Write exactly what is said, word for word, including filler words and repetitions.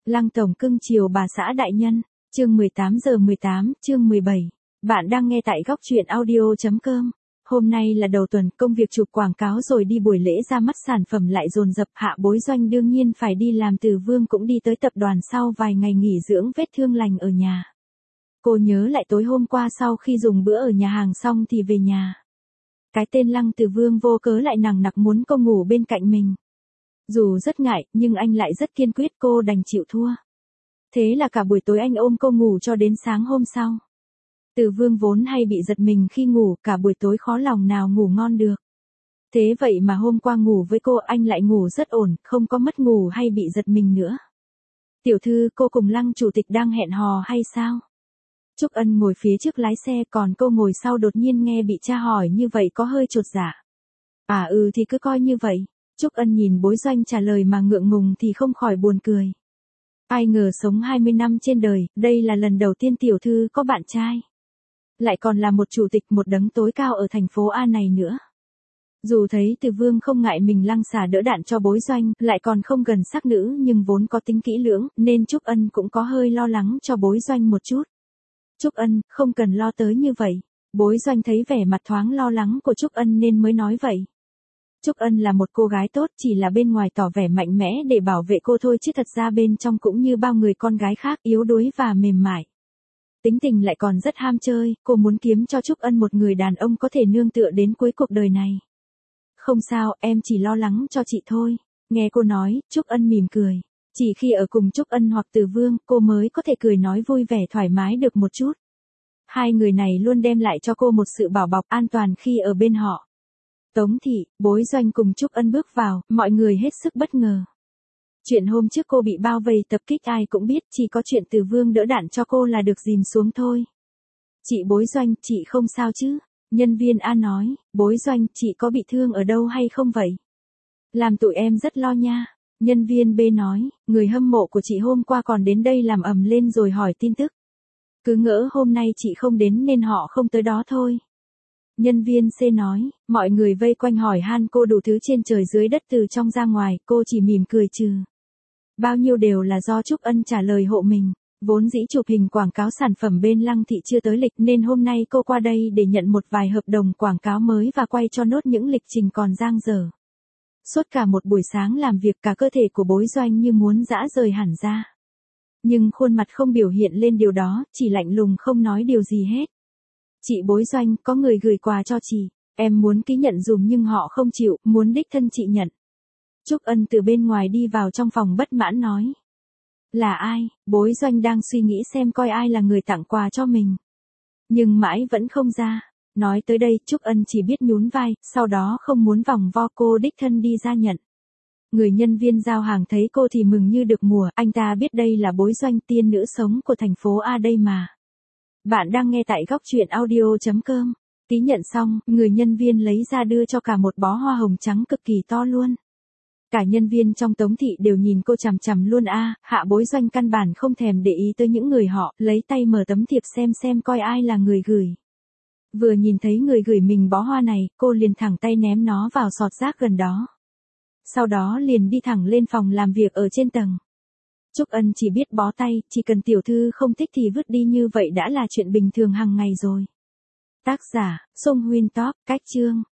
Lăng tổng cưng chiều bà xã đại nhân, chương mười tám giờ mười tám, chương mười bảy. Bạn đang nghe tại góc truyện audio.com. Hôm nay là đầu tuần, công việc chụp quảng cáo rồi đi buổi lễ ra mắt sản phẩm lại dồn dập. Hạ Bối Doanh đương nhiên phải đi làm, Từ Vương cũng đi tới tập đoàn sau vài ngày nghỉ dưỡng vết thương lành ở nhà. Cô nhớ lại tối hôm qua sau khi dùng bữa ở nhà hàng xong thì về nhà. Cái tên Lăng Từ Vương vô cớ lại nằng nặc muốn cô ngủ bên cạnh mình. Dù rất ngại, nhưng anh lại rất kiên quyết, cô đành chịu thua. Thế là cả buổi tối anh ôm cô ngủ cho đến sáng hôm sau. Từ Vương vốn hay bị giật mình khi ngủ, cả buổi tối khó lòng nào ngủ ngon được. Thế vậy mà hôm qua ngủ với cô anh lại ngủ rất ổn, không có mất ngủ hay bị giật mình nữa. Tiểu thư, cô cùng Lăng chủ tịch đang hẹn hò hay sao? Trúc Ân ngồi phía trước lái xe, còn cô ngồi sau, đột nhiên nghe bị cha hỏi như vậy có hơi chột dạ. À ừ thì cứ coi như vậy. Trúc Ân nhìn Bối Doanh trả lời mà ngượng ngùng thì không khỏi buồn cười. Ai ngờ sống hai mươi năm trên đời, đây là lần đầu tiên tiểu thư có bạn trai. Lại còn là một chủ tịch, một đấng tối cao ở thành phố A này nữa. Dù thấy Từ Vương không ngại mình lăng xả đỡ đạn cho Bối Doanh, lại còn không gần sắc nữ nhưng vốn có tính kỹ lưỡng, nên Trúc Ân cũng có hơi lo lắng cho Bối Doanh một chút. Trúc Ân, không cần lo tới như vậy. Bối Doanh thấy vẻ mặt thoáng lo lắng của Trúc Ân nên mới nói vậy. Trúc Ân là một cô gái tốt, chỉ là bên ngoài tỏ vẻ mạnh mẽ để bảo vệ cô thôi, chứ thật ra bên trong cũng như bao người con gái khác, yếu đuối và mềm mại. Tính tình lại còn rất ham chơi, cô muốn kiếm cho Trúc Ân một người đàn ông có thể nương tựa đến cuối cuộc đời này. Không sao, em chỉ lo lắng cho chị thôi. Nghe cô nói, Trúc Ân mỉm cười. Chỉ khi ở cùng Trúc Ân hoặc Từ Vương, cô mới có thể cười nói vui vẻ thoải mái được một chút. Hai người này luôn đem lại cho cô một sự bảo bọc an toàn khi ở bên họ. Tống thị, Bối Doanh cùng Trúc Ân bước vào, mọi người hết sức bất ngờ. Chuyện hôm trước cô bị bao vây tập kích ai cũng biết, chỉ có chuyện Từ Vương đỡ đạn cho cô là được dìm xuống thôi. Chị Bối Doanh, chị không sao chứ? Nhân viên A nói. Bối Doanh, chị có bị thương ở đâu hay không vậy? Làm tụi em rất lo nha. Nhân viên B nói, người hâm mộ của chị hôm qua còn đến đây làm ầm lên rồi hỏi tin tức. Cứ ngỡ hôm nay chị không đến nên họ không tới đó thôi. Nhân viên C nói, mọi người vây quanh hỏi han cô đủ thứ trên trời dưới đất từ trong ra ngoài, cô chỉ mỉm cười trừ. Bao nhiêu đều là do Trúc Ân trả lời hộ mình. Vốn dĩ chụp hình quảng cáo sản phẩm bên Lăng thị chưa tới lịch nên hôm nay cô qua đây để nhận một vài hợp đồng quảng cáo mới và quay cho nốt những lịch trình còn dang dở. Suốt cả một buổi sáng làm việc, cả cơ thể của Bối Doanh như muốn giã rời hẳn ra. Nhưng khuôn mặt không biểu hiện lên điều đó, chỉ lạnh lùng không nói điều gì hết. Chị Bối Doanh, có người gửi quà cho chị, em muốn ký nhận dùm nhưng họ không chịu, muốn đích thân chị nhận. Trúc Ân từ bên ngoài đi vào trong phòng bất mãn nói. Là ai? Bối Doanh đang suy nghĩ xem coi ai là người tặng quà cho mình. Nhưng mãi vẫn không ra. Nói tới đây, Trúc Ân chỉ biết nhún vai, sau đó không muốn vòng vo, cô đích thân đi ra nhận. Người nhân viên giao hàng thấy cô thì mừng như được mùa, anh ta biết đây là Bối Doanh, tiên nữ sống của thành phố A đây mà. Bạn đang nghe tại góc truyện audio.com. Ký nhận xong, người nhân viên lấy ra đưa cho cả một bó hoa hồng trắng cực kỳ to luôn. Cả nhân viên trong Tống thị đều nhìn cô chằm chằm luôn a. À, Hạ Bối Doanh căn bản không thèm để ý tới những người họ, lấy tay mở tấm thiệp xem xem coi ai là người gửi. Vừa nhìn thấy người gửi mình bó hoa này, cô liền thẳng tay ném nó vào sọt rác gần đó. Sau đó liền đi thẳng lên phòng làm việc ở trên tầng. Trúc Ân chỉ biết bó tay, chỉ cần tiểu thư không thích thì vứt đi, như vậy đã là chuyện bình thường hàng ngày rồi. Tác giả, Song Huynh Top, cách chương.